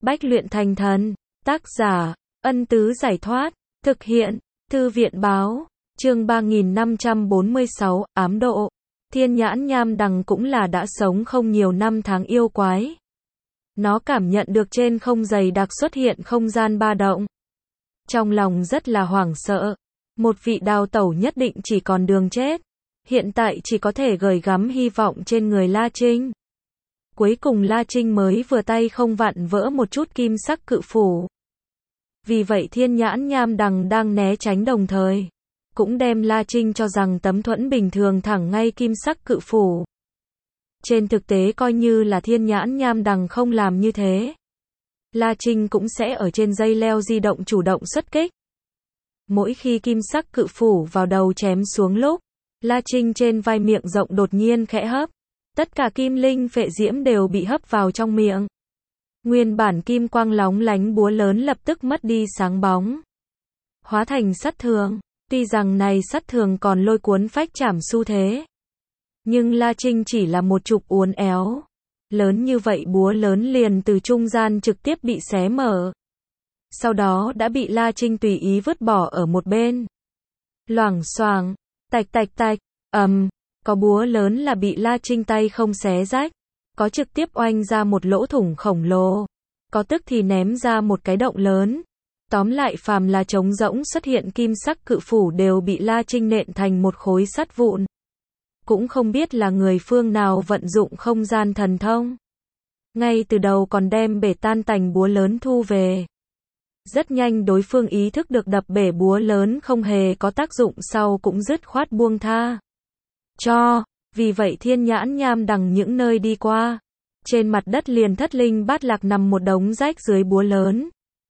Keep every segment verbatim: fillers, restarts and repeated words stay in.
Bách luyện thành thần. Tác giả, Ân Tứ Giải Thoát. Thực hiện, Thư viện Báo. Chương ba nghìn năm trăm bốn mươi sáu, ám độ. Thiên nhãn nham đằng cũng là đã sống không nhiều năm tháng yêu quái. Nó cảm nhận được trên không dày đặc xuất hiện không gian ba động. Trong lòng rất là hoảng sợ. Một vị đào tẩu nhất định chỉ còn đường chết. Hiện tại chỉ có thể gửi gắm hy vọng trên người La Trinh. Cuối cùng La Trinh mới vừa tay không vặn vỡ một chút kim sắc cự phủ. Vì vậy thiên nhãn nham đằng đang né tránh đồng thời. Cũng đem La Trinh cho rằng tấm thuẫn bình thường thẳng ngay kim sắc cự phủ. Trên thực tế coi như là thiên nhãn nham đằng không làm như thế. La Trinh cũng sẽ ở trên dây leo di động chủ động xuất kích. Mỗi khi kim sắc cự phủ vào đầu chém xuống lúc, La Trinh trên vai miệng rộng đột nhiên khẽ hấp. Tất cả kim linh phệ diễm đều bị hấp vào trong miệng. Nguyên bản kim quang lóng lánh búa lớn lập tức mất đi sáng bóng. Hóa thành sắt thường. Tuy rằng này sắt thường còn lôi cuốn phách chảm xu thế. Nhưng La Trinh chỉ là một chục uốn éo. Lớn như vậy búa lớn liền từ trung gian trực tiếp bị xé mở. Sau đó đã bị La Trinh tùy ý vứt bỏ ở một bên. Loảng xoảng, tạch tạch tạch, ầm, có búa lớn là bị La Trinh tay không xé rách, có trực tiếp oanh ra một lỗ thủng khổng lồ, có tức thì ném ra một cái động lớn. Tóm lại phàm là trống rỗng xuất hiện kim sắc cự phủ đều bị La Trinh nện thành một khối sắt vụn. Cũng không biết là người phương nào vận dụng không gian thần thông. Ngay từ đầu còn đem bể tan tành búa lớn thu về. Rất nhanh đối phương ý thức được đập bể búa lớn không hề có tác dụng sau cũng dứt khoát buông tha. Cho, vì vậy thiên nhãn nham đằng những nơi đi qua. Trên mặt đất liền thất linh bát lạc nằm một đống rách dưới búa lớn.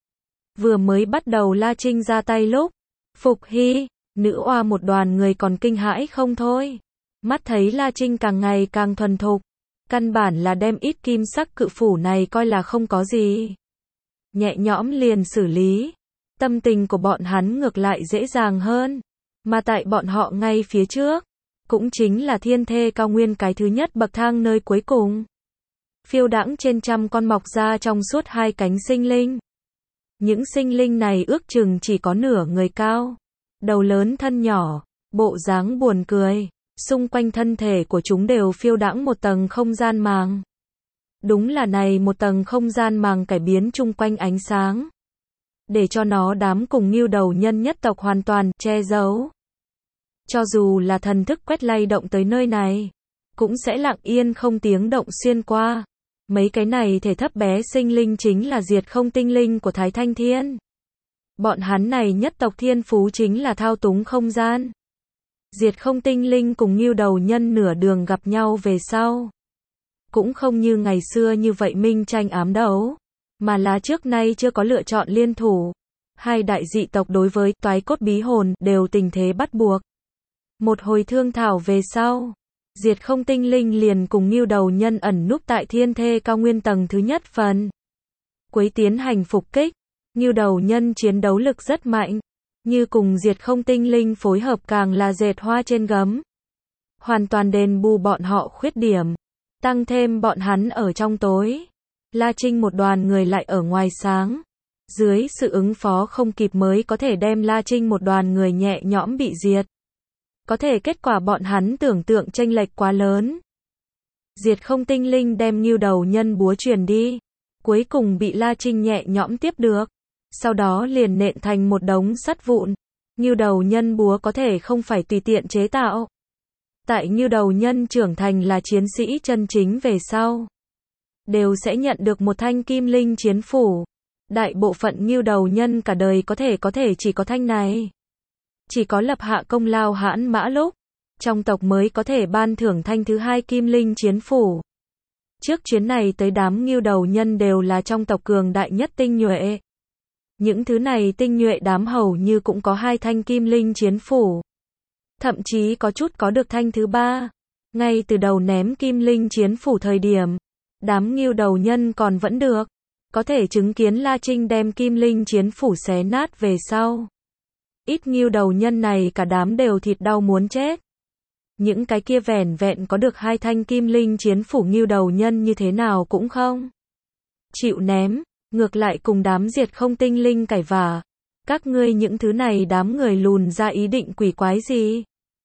Vừa mới bắt đầu La Trinh ra tay lúc, Phục Hy, nữ oa một đoàn người còn kinh hãi không thôi. Mắt thấy La Trinh càng ngày càng thuần thục. Căn bản là đem ít kim sắc cự phủ này coi là không có gì. Nhẹ nhõm liền xử lý. Tâm tình của bọn hắn ngược lại dễ dàng hơn. Mà tại bọn họ ngay phía trước. Cũng chính là thiên thê cao nguyên cái thứ nhất bậc thang nơi cuối cùng. Phiêu đãng trên trăm con mọc ra trong suốt hai cánh sinh linh. Những sinh linh này ước chừng chỉ có nửa người cao. Đầu lớn thân nhỏ. Bộ dáng buồn cười. Xung quanh thân thể của chúng đều phiêu đãng một tầng không gian màng. Đúng là này một tầng không gian màng cải biến chung quanh ánh sáng. Để cho nó đám cùng Ngưu Đầu Nhân nhất tộc hoàn toàn che giấu. Cho dù là thần thức quét lay động tới nơi này, cũng sẽ lặng yên không tiếng động xuyên qua. Mấy cái này thể thấp bé sinh linh chính là diệt không tinh linh của Thái Thanh Thiên. Bọn hắn này nhất tộc thiên phú chính là thao túng không gian. Diệt không tinh linh cùng Ngưu Đầu Nhân nửa đường gặp nhau về sau. Cũng không như ngày xưa như vậy minh tranh ám đấu, mà là trước nay chưa có lựa chọn liên thủ. Hai đại dị tộc đối với toái cốt bí hồn đều tình thế bắt buộc. Một hồi thương thảo về sau, diệt không tinh linh liền cùng Ngưu Đầu Nhân ẩn núp tại thiên thê cao nguyên tầng thứ nhất phần. Quấy tiến hành phục kích, Ngưu Đầu Nhân chiến đấu lực rất mạnh, như cùng diệt không tinh linh phối hợp càng là dệt hoa trên gấm. Hoàn toàn đền bù bọn họ khuyết điểm, tăng thêm bọn hắn ở trong tối. La Trinh một đoàn người lại ở ngoài sáng. Dưới sự ứng phó không kịp mới có thể đem La Trinh một đoàn người nhẹ nhõm bị diệt. Có thể kết quả bọn hắn tưởng tượng chênh lệch quá lớn. Diệt không tinh linh đem Ngưu Đầu Nhân búa truyền đi. Cuối cùng bị La Trinh nhẹ nhõm tiếp được. Sau đó liền nện thành một đống sắt vụn. Ngưu Đầu Nhân búa có thể không phải tùy tiện chế tạo. Tại Ngưu Đầu Nhân trưởng thành là chiến sĩ chân chính về sau. Đều sẽ nhận được một thanh kim linh chiến phủ. Đại bộ phận Ngưu Đầu Nhân cả đời có thể có thể chỉ có thanh này. Chỉ có lập hạ công lao hãn mã lúc, trong tộc mới có thể ban thưởng thanh thứ hai kim linh chiến phủ. Trước chuyến này tới đám Ngưu Đầu Nhân đều là trong tộc cường đại nhất tinh nhuệ. Những thứ này tinh nhuệ đám hầu như cũng có hai thanh kim linh chiến phủ. Thậm chí có chút có được thanh thứ ba. Ngay từ đầu ném kim linh chiến phủ thời điểm, đám Ngưu Đầu Nhân còn vẫn được. Có thể chứng kiến La Trinh đem kim linh chiến phủ xé nát về sau. Ít Ngưu Đầu Nhân này cả đám đều thịt đau muốn chết. Những cái kia vẻn vẹn có được hai thanh kim linh chiến phủ Ngưu Đầu Nhân như thế nào cũng không chịu ném. ngược lại cùng đám diệt không tinh linh cãi vả. Các ngươi những thứ này đám người lùn ra ý định quỷ quái gì?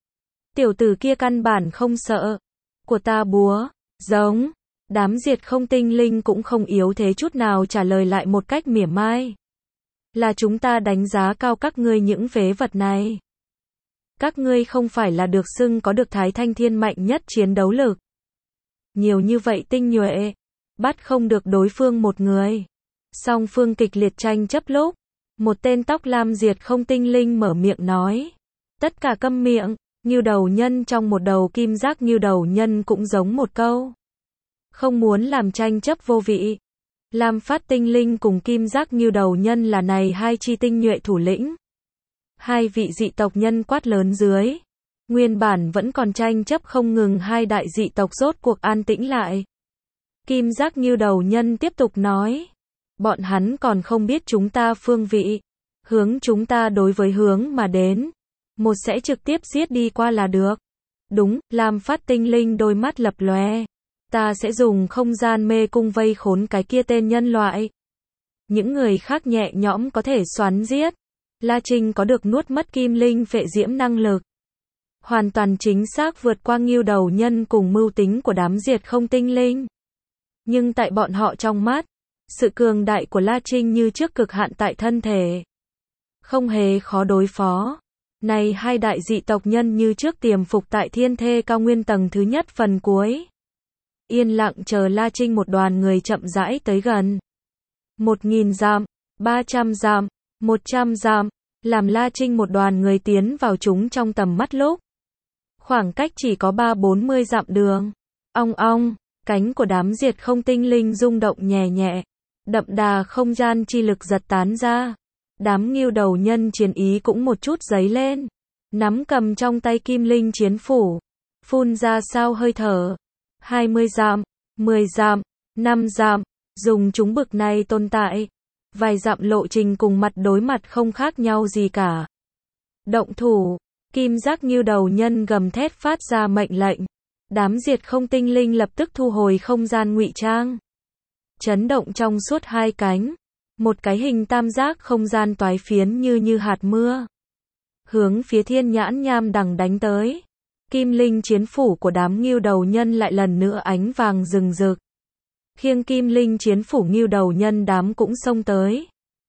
Tiểu tử kia căn bản không sợ. Của ta búa, giống. Đám diệt không tinh linh cũng không yếu thế chút nào trả lời lại một cách mỉa mai. Là chúng ta đánh giá cao các ngươi những phế vật này. Các ngươi không phải là được xưng có được Thái Thanh Thiên mạnh nhất chiến đấu lực. Nhiều như vậy tinh nhuệ, bắt không được đối phương một người. Song phương kịch liệt tranh chấp lúc, một tên tóc lam diệt không tinh linh mở miệng nói. Tất cả câm miệng, ngưu đầu nhân trong một đầu kim giác ngưu đầu nhân cũng giống một câu. Không muốn làm tranh chấp vô vị. Lam phát tinh linh cùng kim giác ngưu đầu nhân là này hai chi tinh nhuệ thủ lĩnh. Hai vị dị tộc nhân quát lớn dưới. Nguyên bản vẫn còn tranh chấp không ngừng, hai đại dị tộc rốt cuộc an tĩnh lại. Kim giác ngưu đầu nhân tiếp tục nói. Bọn hắn còn không biết chúng ta phương vị. Hướng chúng ta đối với hướng mà đến. Một sẽ trực tiếp giết đi qua là được. Đúng, Lam phát tinh linh đôi mắt lập lòe. Ta sẽ dùng không gian mê cung vây khốn cái kia tên nhân loại. Những người khác nhẹ nhõm có thể xoắn giết. La Trinh có được nuốt mất kim linh phệ diễm năng lực. Hoàn toàn chính xác vượt qua ngưu đầu nhân cùng mưu tính của đám diệt không tinh linh. Nhưng tại bọn họ trong mắt, sự cường đại của La Trinh như trước cực hạn tại thân thể. Không hề khó đối phó. Này hai đại dị tộc nhân như trước tiềm phục tại thiên thê cao nguyên tầng thứ nhất phần cuối. Yên lặng chờ La Trinh một đoàn người chậm rãi tới gần. Một nghìn dặm, ba trăm dặm, một trăm dặm, làm La Trinh một đoàn người tiến vào chúng trong tầm mắt lúc. Khoảng cách chỉ có ba bốn mươi dặm đường. Ong ong, cánh của đám diệt không tinh linh rung động nhẹ nhẹ. Đậm đà không gian chi lực giật tán ra. Đám ngưu đầu nhân chiến ý cũng một chút dấy lên. Nắm cầm trong tay kim linh chiến phủ. Phun ra sao hơi thở. hai mươi dặm, mười dặm, năm dặm. Dùng chúng bực này tồn tại. Vài dặm lộ trình cùng mặt đối mặt không khác nhau gì cả. Động thủ. Kim giác ngưu đầu nhân gầm thét phát ra mệnh lệnh. Đám diệt không tinh linh lập tức thu hồi không gian ngụy trang. Chấn động trong suốt hai cánh. Một cái hình tam giác không gian toái phiến như như hạt mưa. Hướng phía thiên nhãn nham đằng đánh tới. Kim linh chiến phủ của đám ngưu đầu nhân lại lần nữa ánh vàng rừng rực. Khiêng kim linh chiến phủ ngưu đầu nhân đám cũng xông tới.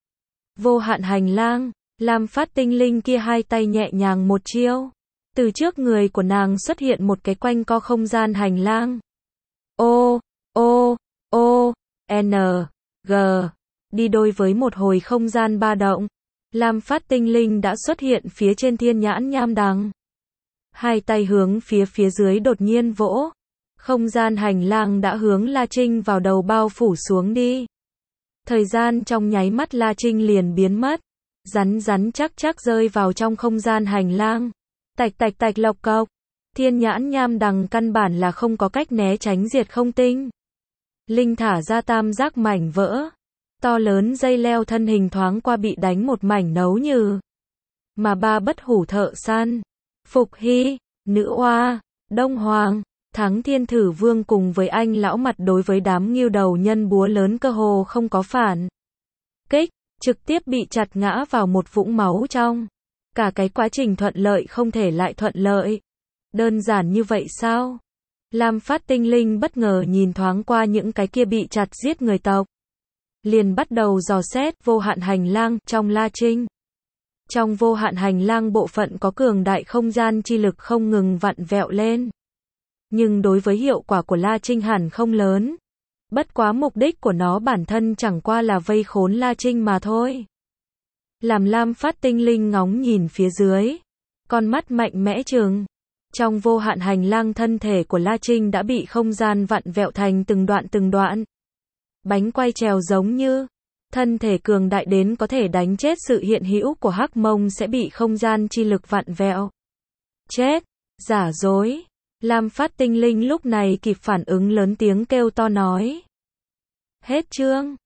Vô hạn hành lang, Lam phát tinh linh kia hai tay nhẹ nhàng một chiêu. Từ trước người của nàng xuất hiện một cái quanh co không gian hành lang. O, O, O, N, G. Đi đôi với một hồi không gian ba động. Lam phát tinh linh đã xuất hiện phía trên thiên nhãn nham đằng. Hai tay hướng phía phía dưới đột nhiên vỗ. Không gian hành lang đã hướng La Trinh vào đầu bao phủ xuống đi. Thời gian trong nháy mắt La Trinh liền biến mất. Rắn rắn chắc chắc rơi vào trong không gian hành lang. Tạch tạch tạch lộc cộc. Thiên nhãn nham đằng căn bản là không có cách né tránh diệt không tinh. Linh thả ra tam giác mảnh vỡ. To lớn dây leo thân hình thoáng qua bị đánh một mảnh nấu nhừ. Mà ba bất hủ thợ săn. Phục Hy, Nữ Oa, Đông Hoàng, Thắng Thiên Thử Vương cùng với anh lão mặt đối với đám ngưu đầu nhân búa lớn cơ hồ không có phản kích, trực tiếp bị chặt ngã vào một vũng máu trong. Cả cái quá trình thuận lợi không thể lại thuận lợi. Đơn giản như vậy sao? Lam phát tinh linh bất ngờ nhìn thoáng qua những cái kia bị chặt giết người tộc. Liền bắt đầu dò xét vô hạn hành lang trong La Trinh. Trong vô hạn hành lang bộ phận có cường đại không gian chi lực không ngừng vặn vẹo lên. Nhưng đối với hiệu quả của La Trinh hẳn không lớn. Bất quá mục đích của nó bản thân chẳng qua là vây khốn La Trinh mà thôi. Làm Lam phát tinh linh ngóng nhìn phía dưới. Con mắt mạnh mẽ trừng. Trong vô hạn hành lang thân thể của La Trinh đã bị không gian vặn vẹo thành từng đoạn từng đoạn. Bánh quay trèo giống như. Thân thể cường đại đến có thể đánh chết sự hiện hữu của Hắc Mông sẽ bị không gian chi lực vặn vẹo. Chết. Giả dối. Lam phát tinh linh lúc này kịp phản ứng lớn tiếng kêu to nói. Hết chương.